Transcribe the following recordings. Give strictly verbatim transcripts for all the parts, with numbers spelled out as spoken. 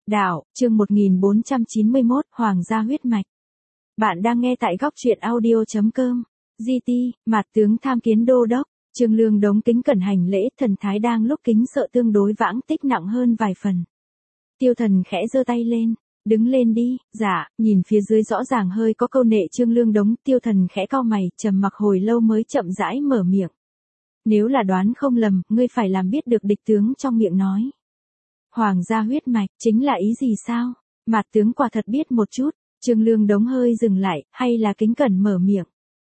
Đạo, chương một nghìn bốn trăm chín mươi mốt, Hoàng gia huyết mạch. Bạn đang nghe tại góc truyện audio.com. giê tê, Mạt tướng tham kiến đô đốc. Trương Lương Đống kính cẩn hành lễ, thần thái đang lúc kính sợ tương đối vãng tích nặng hơn vài phần. Tiêu Thần khẽ giơ tay lên, đứng lên đi. Dạ. Nhìn phía dưới rõ ràng hơi có câu nệ Trương Lương Đống, Tiêu Thần khẽ cau mày, trầm mặc hồi lâu mới chậm rãi mở miệng. Nếu là đoán không lầm, ngươi phải làm biết được địch tướng trong miệng nói. Hoàng gia huyết mạch, chính là ý gì sao? Mạt tướng quả thật biết một chút. Trương Lương Đống hơi dừng lại, hay là kính cẩn mở miệng.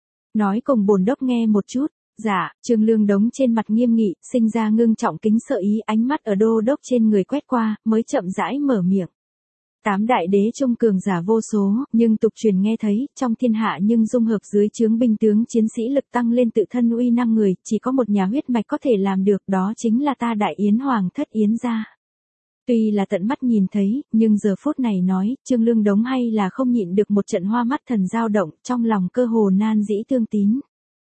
Nói cùng bổn đốc nghe một chút. Dạ. Trương Lương Đống trên mặt nghiêm nghị, sinh ra ngưng trọng kính sợ ý, ánh mắt ở đô đốc trên người quét qua, mới chậm rãi mở miệng. Tám đại đế trung cường giả vô số, nhưng tục truyền nghe thấy, trong thiên hạ nhưng dung hợp dưới trướng binh tướng chiến sĩ lực tăng lên tự thân uy năng người, chỉ có một nhà huyết mạch có thể làm được, đó chính là ta Đại Yến Hoàng thất Yến gia. Tuy là tận mắt nhìn thấy, nhưng giờ phút này nói, Trương Lương Đống hay là không nhịn được một trận hoa mắt thần dao động, trong lòng cơ hồ nan dĩ tương tín.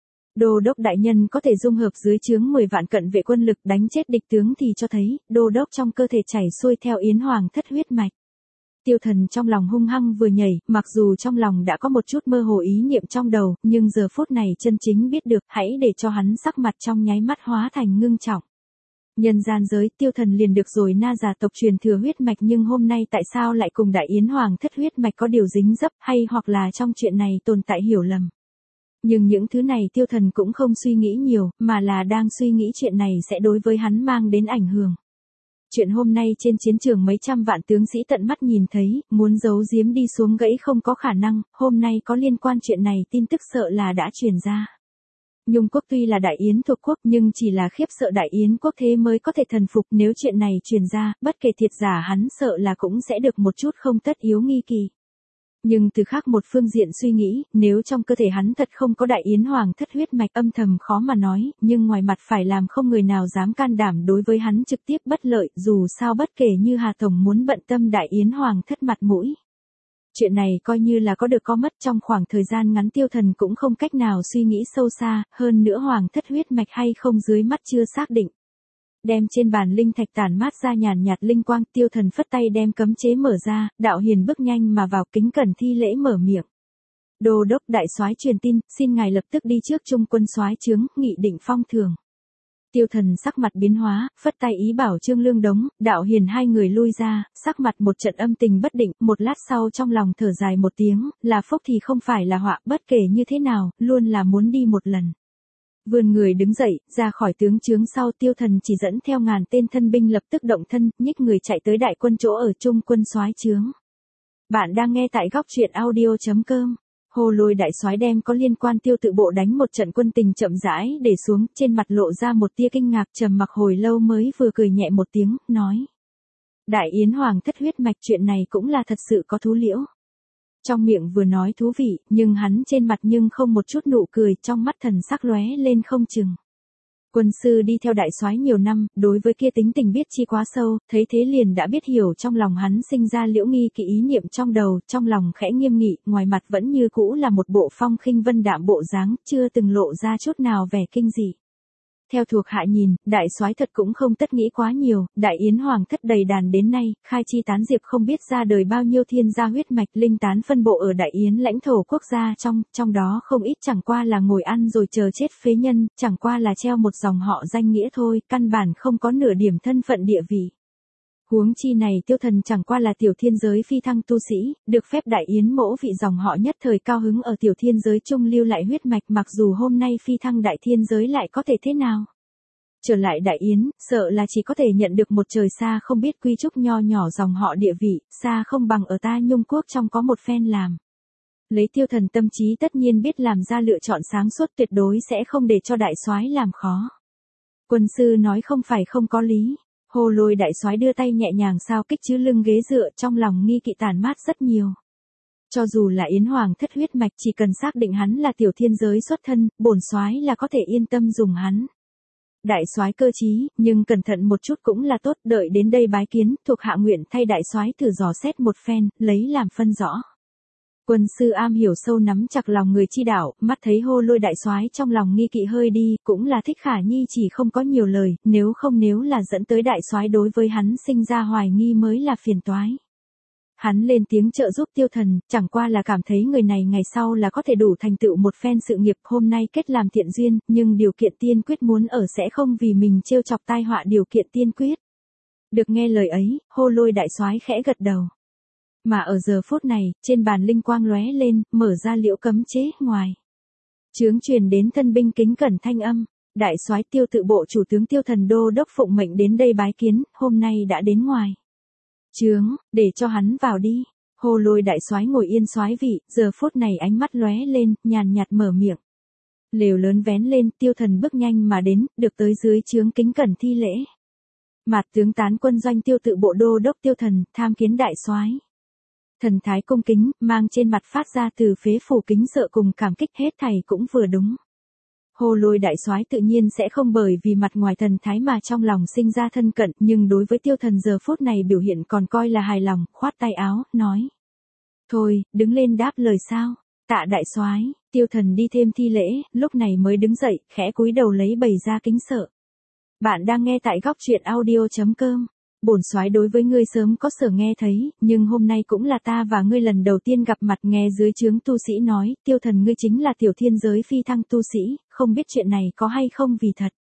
Đô đốc đại nhân có thể dung hợp dưới trướng mười vạn cận vệ quân lực đánh chết địch tướng thì cho thấy, đô đốc trong cơ thể chảy xuôi theo Yến Hoàng thất huyết mạch. Tiêu Thần trong lòng hung hăng vừa nhảy, mặc dù trong lòng đã có một chút mơ hồ ý niệm trong đầu, nhưng giờ phút này chân chính biết được, hãy để cho hắn sắc mặt trong nháy mắt hóa thành ngưng trọng. Nhân gian giới, Tiêu Thần liền được rồi na gia tộc truyền thừa huyết mạch, nhưng hôm nay tại sao lại cùng Đại Yến Hoàng thất huyết mạch có điều dính dấp, hay hoặc là trong chuyện này tồn tại hiểu lầm. Nhưng những thứ này Tiêu Thần cũng không suy nghĩ nhiều, mà là đang suy nghĩ chuyện này sẽ đối với hắn mang đến ảnh hưởng. Chuyện hôm nay trên chiến trường mấy trăm vạn tướng sĩ tận mắt nhìn thấy, muốn giấu giếm đi xuống gãy không có khả năng, hôm nay có liên quan chuyện này tin tức sợ là đã truyền ra. Nhung quốc tuy là Đại Yến thuộc quốc nhưng chỉ là khiếp sợ Đại Yến quốc thế mới có thể thần phục, nếu chuyện này truyền ra, bất kể thiệt giả hắn sợ là cũng sẽ được một chút không tất yếu nghi kỳ. Nhưng từ khác một phương diện suy nghĩ, nếu trong cơ thể hắn thật không có Đại Yến Hoàng thất huyết mạch âm thầm khó mà nói, nhưng ngoài mặt phải làm không người nào dám can đảm đối với hắn trực tiếp bất lợi, dù sao bất kể như Hà Tổng muốn bận tâm Đại Yến Hoàng thất mặt mũi. Chuyện này coi như là có được có mất, trong khoảng thời gian ngắn Tiêu Thần cũng không cách nào suy nghĩ sâu xa, hơn nữa Hoàng thất huyết mạch hay không dưới mắt chưa xác định. Đem trên bàn linh thạch tản mát ra nhàn nhạt linh quang, Tiêu Thần phất tay đem cấm chế mở ra, Đạo Hiền bước nhanh mà vào, kính cẩn thi lễ mở miệng. Đô đốc đại soái truyền tin, xin ngài lập tức đi trước trung quân soái trướng, nghị định phong thường. Tiêu Thần sắc mặt biến hóa, phất tay ý bảo Trương Lương Đống, Đạo Hiền hai người lui ra, sắc mặt một trận âm tình bất định, một lát sau trong lòng thở dài một tiếng, là phúc thì không phải là họa, bất kể như thế nào, luôn là muốn đi một lần. Vươn người đứng dậy, ra khỏi tướng trướng sau, Tiêu Thần chỉ dẫn theo ngàn tên thân binh lập tức động thân, nhích người chạy tới đại quân chỗ ở trung quân soái trướng. Bạn đang nghe tại góc truyện audio.com. Hồ Lôi đại soái đem có liên quan Tiêu tự bộ đánh một trận quân tình chậm rãi để xuống, trên mặt lộ ra một tia kinh ngạc, trầm mặc hồi lâu mới vừa cười nhẹ một tiếng, nói: Đại Yến Hoàng thất huyết mạch, chuyện này cũng là thật sự có thú liễu. Trong miệng vừa nói thú vị, nhưng hắn trên mặt nhưng không một chút nụ cười, trong mắt thần sắc lóe lên không chừng. Quân sư đi theo đại soái nhiều năm, đối với kia tính tình biết chi quá sâu, thấy thế liền đã biết hiểu trong lòng hắn sinh ra liễu nghi kỳ ý niệm trong đầu, trong lòng khẽ nghiêm nghị, ngoài mặt vẫn như cũ là một bộ phong khinh vân đạm bộ dáng, chưa từng lộ ra chút nào vẻ kinh dị. Theo thuộc hạ nhìn, đại soái thật cũng không tất nghĩ quá nhiều, Đại Yến Hoàng thất đầy đàn đến nay, khai chi tán diệp không biết ra đời bao nhiêu thiên gia huyết mạch, linh tán phân bộ ở Đại Yến lãnh thổ quốc gia trong, trong đó không ít chẳng qua là ngồi ăn rồi chờ chết phế nhân, chẳng qua là treo một dòng họ danh nghĩa thôi, căn bản không có nửa điểm thân phận địa vị. Huống chi này Tiêu Thần chẳng qua là tiểu thiên giới phi thăng tu sĩ, được phép Đại Yến mỗ vị dòng họ nhất thời cao hứng ở tiểu thiên giới trung lưu lại huyết mạch, mặc dù hôm nay phi thăng đại thiên giới lại có thể thế nào. Trở lại Đại Yến, sợ là chỉ có thể nhận được một trời xa không biết quy trúc nho nhỏ dòng họ địa vị, xa không bằng ở ta Nhung quốc trong có một phen làm. Lấy Tiêu Thần tâm trí tất nhiên biết làm ra lựa chọn sáng suốt, tuyệt đối sẽ không để cho đại soái làm khó. Quân sư nói không phải không có lý. Hồ Lôi đại soái đưa tay nhẹ nhàng sao kích chứ lưng ghế dựa, trong lòng nghi kỵ tản mát rất nhiều. Cho dù là Yến Hoàng thất huyết mạch, chỉ cần xác định hắn là tiểu thiên giới xuất thân, bổn soái là có thể yên tâm dùng hắn. Đại soái cơ trí, nhưng cẩn thận một chút cũng là tốt, đợi đến đây bái kiến, thuộc hạ nguyện thay đại soái thử dò xét một phen, lấy làm phân rõ. Quân sư am hiểu sâu nắm chặt lòng người chi đạo, mắt thấy Hồ Lôi đại soái trong lòng nghi kỵ hơi đi, cũng là thích Khả Nhi chỉ không có nhiều lời, nếu không nếu là dẫn tới đại soái đối với hắn sinh ra hoài nghi mới là phiền toái. Hắn lên tiếng trợ giúp Tiêu Thần, chẳng qua là cảm thấy người này ngày sau là có thể đủ thành tựu một phen sự nghiệp, hôm nay kết làm thiện duyên, nhưng điều kiện tiên quyết muốn ở sẽ không vì mình trêu chọc tai họa điều kiện tiên quyết. Được nghe lời ấy, Hô Lôi đại soái khẽ gật đầu. Mà ở giờ phút này, trên bàn linh quang lóe lên, mở ra liễu cấm chế ngoài. Chướng truyền đến thân binh kính cẩn thanh âm, đại soái Tiêu tự bộ chủ tướng Tiêu Thần đô đốc phụng mệnh đến đây bái kiến, hôm nay đã đến ngoài. Chướng, để cho hắn vào đi. Hô Lôi đại soái ngồi yên soái vị, giờ phút này ánh mắt lóe lên, nhàn nhạt mở miệng. Lều lớn vén lên, Tiêu Thần bước nhanh mà đến, được tới dưới chướng kính cẩn thi lễ. Mạt tướng tán quân doanh Tiêu tự bộ đô đốc Tiêu Thần, tham kiến đại soái. Thần thái cung kính, mang trên mặt phát ra từ phế phủ kính sợ cùng cảm kích, hết thảy cũng vừa đúng. Hô Lôi đại soái tự nhiên sẽ không bởi vì mặt ngoài thần thái mà trong lòng sinh ra thân cận, nhưng đối với Tiêu Thần giờ phút này biểu hiện còn coi là hài lòng, khoát tay áo, nói: "Thôi, đứng lên đáp lời sao?" "Tạ đại soái." Tiêu Thần đi thêm thi lễ, lúc này mới đứng dậy, khẽ cúi đầu lấy bày ra kính sợ. Bạn đang nghe tại góc truyện audio chấm com. Bổn soái đối với ngươi sớm có sở nghe thấy, nhưng hôm nay cũng là ta và ngươi lần đầu tiên gặp mặt. Nghe dưới trướng tu sĩ nói, Tiêu Thần ngươi chính là tiểu thiên giới phi thăng tu sĩ, không biết chuyện này có hay không vì thật.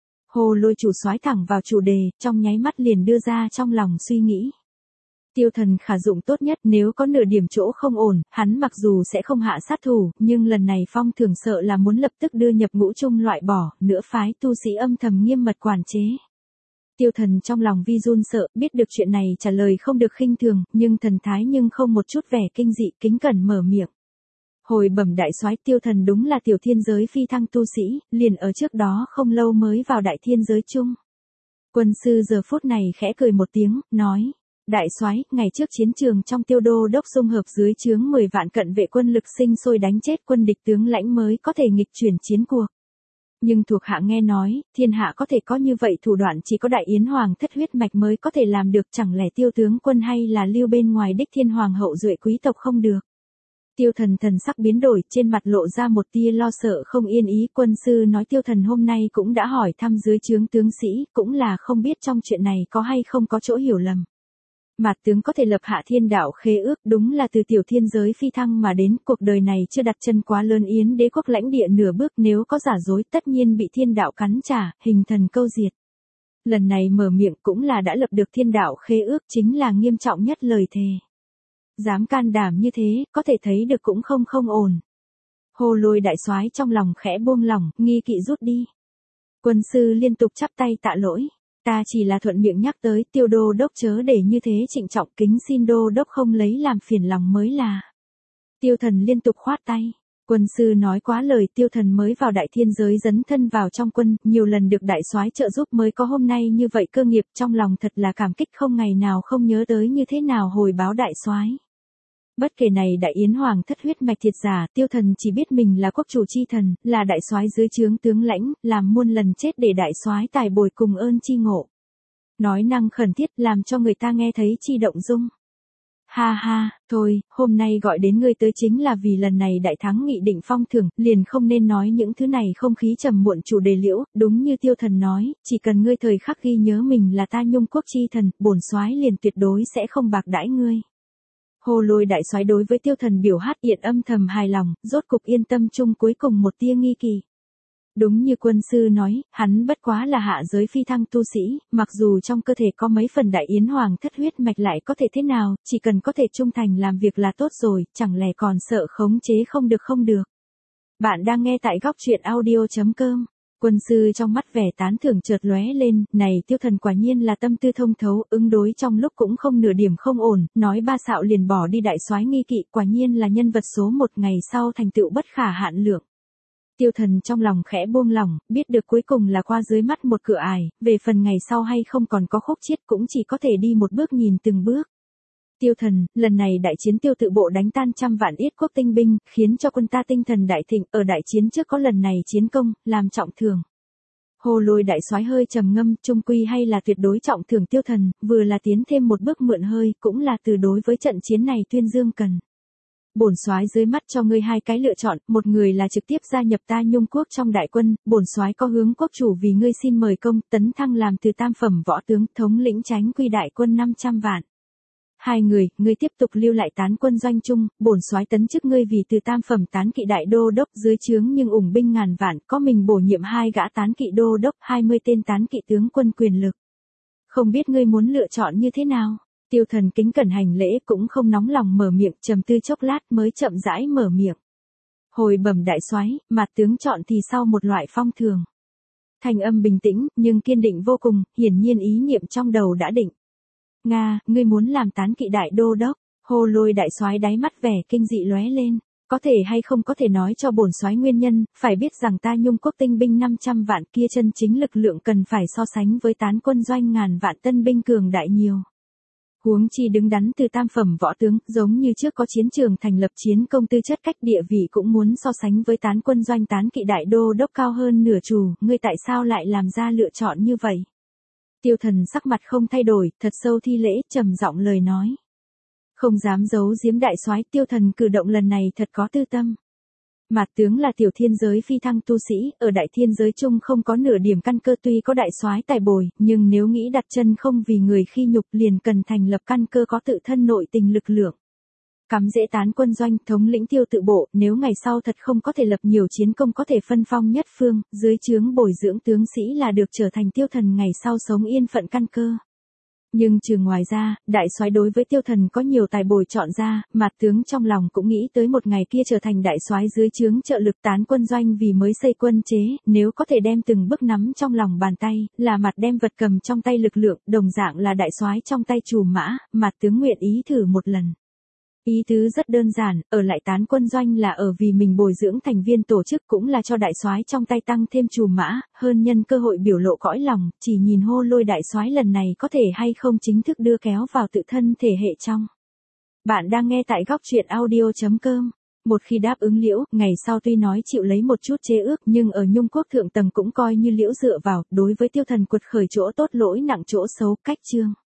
Hồ Lôi chủ soái thẳng vào chủ đề, trong nháy mắt liền đưa ra trong lòng suy nghĩ. Tiêu Thần khả dụng tốt nhất, nếu có nửa điểm chỗ không ổn, hắn mặc dù sẽ không hạ sát thủ, nhưng lần này phong thường sợ là muốn lập tức đưa nhập ngũ chung loại bỏ, nửa phái tu sĩ âm thầm nghiêm mật quản chế. Tiêu Thần trong lòng vi run sợ, biết được chuyện này trả lời không được khinh thường, nhưng thần thái nhưng không một chút vẻ kinh dị, kính cẩn mở miệng. Hồi bẩm đại soái, Tiêu Thần đúng là tiểu thiên giới phi thăng tu sĩ, liền ở trước đó không lâu mới vào đại thiên giới chung. Quân sư giờ phút này khẽ cười một tiếng, nói: "Đại soái, ngày trước chiến trường trong Tiêu đô đốc dung hợp dưới chướng mười vạn cận vệ quân lực sinh sôi đánh chết quân địch tướng lãnh mới có thể nghịch chuyển chiến cuộc. Nhưng thuộc hạ nghe nói, thiên hạ có thể có như vậy thủ đoạn chỉ có đại yến hoàng thất huyết mạch mới có thể làm được, chẳng lẽ Tiêu tướng quân hay là lưu bên ngoài đích thiên hoàng hậu duệ quý tộc không được?" Tiêu Thần thần sắc biến đổi, trên mặt lộ ra một tia lo sợ không yên ý. Quân sư nói Tiêu Thần hôm nay cũng đã hỏi thăm dưới chướng tướng sĩ, cũng là không biết trong chuyện này có hay không có chỗ hiểu lầm. Mạt tướng có thể lập hạ thiên đạo khế ước, đúng là từ tiểu thiên giới phi thăng mà đến, cuộc đời này chưa đặt chân quá lớn yến đế quốc lãnh địa nửa bước, nếu có giả dối tất nhiên bị thiên đạo cắn trả, hình thần câu diệt. Lần này mở miệng cũng là đã lập được thiên đạo khế ước, chính là nghiêm trọng nhất lời thề. Dám can đảm như thế, có thể thấy được cũng không không ổn. Hồ Lôi đại soái trong lòng khẽ buông lỏng, nghi kỵ rút đi. Quân sư liên tục chắp tay tạ lỗi. Ta chỉ là thuận miệng nhắc tới, Tiêu đô đốc chớ để như thế trịnh trọng, kính xin đô đốc không lấy làm phiền lòng mới là. Tiêu Thần liên tục khoát tay. Quân sư nói quá lời, Tiêu Thần mới vào đại thiên giới dấn thân vào trong quân, nhiều lần được đại soái trợ giúp mới có hôm nay như vậy cơ nghiệp, trong lòng thật là cảm kích không ngày nào không nhớ tới như thế nào hồi báo đại soái. Bất kể này đại yến hoàng thất huyết mạch thiệt giả, Tiêu Thần chỉ biết mình là quốc chủ chi thần, là đại soái dưới trướng tướng lãnh, làm muôn lần chết để đại soái tài bồi cùng ơn chi ngộ. Nói năng khẩn thiết làm cho người ta nghe thấy chi động dung. Ha ha, thôi, hôm nay gọi đến ngươi tới chính là vì lần này đại thắng nghị định phong thưởng, liền không nên nói những thứ này không khí trầm muộn chủ đề liễu, đúng như Tiêu Thần nói, chỉ cần ngươi thời khắc ghi nhớ mình là ta nhung quốc chi thần, bổn soái liền tuyệt đối sẽ không bạc đãi ngươi. Hồ Lôi đại soái đối với Tiêu Thần biểu hát hiện âm thầm hài lòng, rốt cục yên tâm chung cuối cùng một tia nghi kỳ. Đúng như quân sư nói, hắn bất quá là hạ giới phi thăng tu sĩ, mặc dù trong cơ thể có mấy phần đại yến hoàng thất huyết mạch lại có thể thế nào, chỉ cần có thể trung thành làm việc là tốt rồi, chẳng lẽ còn sợ khống chế không được không được. Bạn đang nghe tại góc truyện audio chấm com. Quân sư trong mắt vẻ tán thưởng chợt lóe lên, này Tiêu Thần quả nhiên là tâm tư thông thấu, ứng đối trong lúc cũng không nửa điểm không ổn, nói ba xạo liền bỏ đi đại soái nghi kỵ, quả nhiên là nhân vật số một, ngày sau thành tựu bất khả hạn lượng. Tiêu Thần trong lòng khẽ buông lỏng, biết được cuối cùng là qua dưới mắt một cửa ải, về phần ngày sau hay không còn có khúc chiết cũng chỉ có thể đi một bước nhìn từng bước. Tiêu Thần, lần này đại chiến Tiêu tự bộ đánh tan trăm vạn yết quốc tinh binh, khiến cho quân ta tinh thần đại thịnh, ở đại chiến trước có lần này chiến công, làm trọng thưởng. Hồ Lôi đại soái hơi trầm ngâm, trung quy hay là tuyệt đối trọng thưởng Tiêu Thần, vừa là tiến thêm một bước mượn hơi, cũng là từ đối với trận chiến này tuyên dương cần. Bổn soái dưới mắt cho ngươi hai cái lựa chọn, một người là trực tiếp gia nhập ta nhung quốc trong đại quân, bổn soái có hướng quốc chủ vì ngươi xin mời công, tấn thăng làm từ tam phẩm võ tướng, thống lĩnh chánh quy đại quân năm trăm vạn. Hai người, ngươi tiếp tục lưu lại tán quân doanh chung, bổn soái tấn chức ngươi vì từ tam phẩm tán kỵ đại đô đốc dưới trướng nhưng ủng binh ngàn vạn, có mình bổ nhiệm hai gã tán kỵ đô đốc, hai mươi tên tán kỵ tướng quân quyền lực. Không biết ngươi muốn lựa chọn như thế nào? Tiêu Thần kính cẩn hành lễ cũng không nóng lòng mở miệng, trầm tư chốc lát mới chậm rãi mở miệng. Hồi bẩm đại soái, mặt tướng chọn thì sau một loại phong thường. Thanh âm bình tĩnh, nhưng kiên định vô cùng, hiển nhiên ý niệm trong đầu đã định. Nga, ngươi muốn làm tán kỵ đại đô đốc? Hồ Lôi đại soái đáy mắt vẻ kinh dị lóe lên. Có thể hay không có thể nói cho bổn soái nguyên nhân, phải biết rằng ta Nhung quốc tinh binh năm trăm vạn kia chân chính lực lượng cần phải so sánh với tán quân doanh ngàn vạn tân binh cường đại nhiều. Huống chi đứng đắn từ tam phẩm võ tướng, giống như trước có chiến trường thành lập chiến công tư chất cách địa vị cũng muốn so sánh với tán quân doanh tán kỵ đại đô đốc cao hơn nửa chủ, ngươi tại sao lại làm ra lựa chọn như vậy? Tiêu Thần sắc mặt không thay đổi, thật sâu thi lễ, trầm giọng lời nói. Không dám giấu giếm đại soái, Tiêu Thần cử động lần này thật có tư tâm. Mạt tướng là tiểu thiên giới phi thăng tu sĩ, ở đại thiên giới chung không có nửa điểm căn cơ, tuy có đại soái tài bồi, nhưng nếu nghĩ đặt chân không vì người khi nhục liền cần thành lập căn cơ có tự thân nội tình lực lượng. Cắm dễ tán quân doanh, thống lĩnh tiêu tự bộ, nếu ngày sau thật không có thể lập nhiều chiến công có thể phân phong nhất phương, dưới trướng bồi dưỡng tướng sĩ là được trở thành Tiêu Thần ngày sau sống yên phận căn cơ. Nhưng trừ ngoài ra, đại soái đối với Tiêu Thần có nhiều tài bồi chọn ra, Mạt tướng trong lòng cũng nghĩ tới một ngày kia trở thành đại soái dưới trướng trợ lực tán quân doanh vì mới xây quân chế, nếu có thể đem từng bước nắm trong lòng bàn tay, là Mạt đem vật cầm trong tay lực lượng, đồng dạng là đại soái trong tay trù mã, Mạt tướng nguyện ý thử một lần. Ý tứ rất đơn giản, ở lại tán quân doanh là ở vì mình bồi dưỡng thành viên tổ chức cũng là cho đại soái trong tay tăng thêm trù mã, hơn nhân cơ hội biểu lộ cõi lòng, chỉ nhìn Hồ Lôi đại soái lần này có thể hay không chính thức đưa kéo vào tự thân thể hệ trong. Bạn đang nghe tại góc truyện audio chấm com. Một khi đáp ứng Liễu, ngày sau tuy nói chịu lấy một chút chế ước nhưng ở Nhung quốc thượng tầng cũng coi như Liễu dựa vào, đối với Tiêu Thần quật khởi chỗ tốt lỗi nặng chỗ xấu, cách chương.